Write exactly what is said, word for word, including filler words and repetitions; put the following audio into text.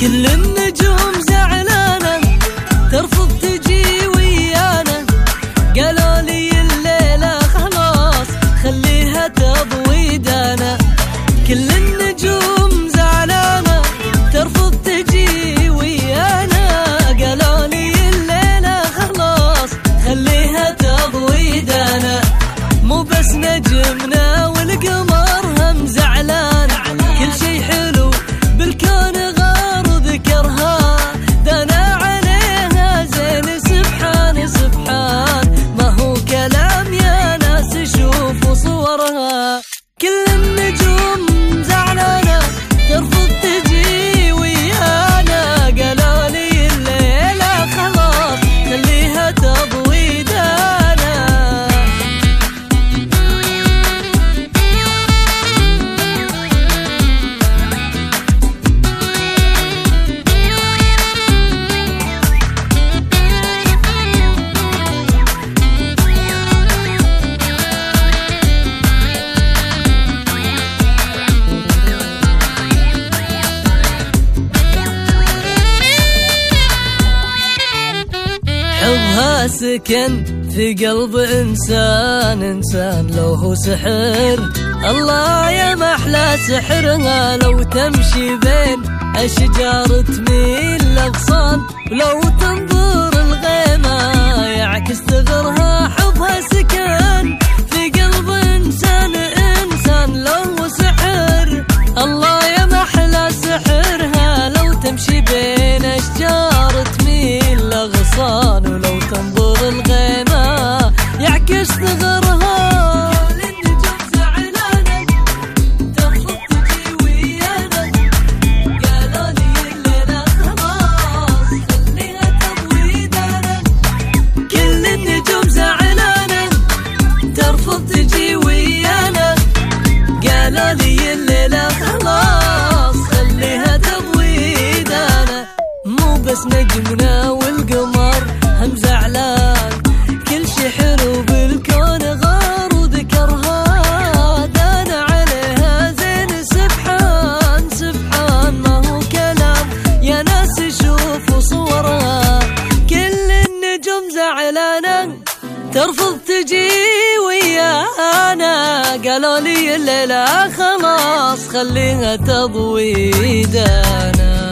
كل النجوم زعلانة ترفض تجي ويانا، قالوا لي الليلة خلاص خليها تضوي دانا. كل النجوم زعلانة ترفض تجي ويانا، قالوا لي الليلة خلاص خليها تضوي دانا. مو بس نجمنا والقمر هم زعلان، كل شي حلو بالكون غار وذكرها دانا عليها زين. سبحان سبحان ما هو كلام يا ناس شوفوا صورها. كل النجوم زعلانة ترفض تجي ويانا، قالوا لي الليلة خلاص خليها تضوي دانا. حبها سكن في قلب إنسان، إنسان لو هو سحر الله يا محلى سحرها. لو تمشي بين أشجار تميل الأغصان، ولو تنظر الغيمة يعكس ثغرها. حبها سكن في قلب إنسان، إنسان لو هو سحر الله يا محلى سحرها. لو تمشي بين أشجار تميل الأغصان، ولو تنظر الغيمة يعكس ثغرها. كل النجوم زعلانة ترفض تجي ويانا، قالوا لي الليلة خلاص خليها تضوي دانا. كل النجوم زعلانة ترفض تجي ويانا، قالوا لي الليلة خلاص خليها تضوي دانا. مو بس نجمنا والقمر هم زعلان، كل شي حلو بالكون غار وذكرها دانا عليها زين. سبحان سبحان ما هو كلام يا ناس شوفوا صورها. كل النجوم زعلانة ترفض تجي ويانا، قالوا لي الليلة خلاص خليها تضوي دانا.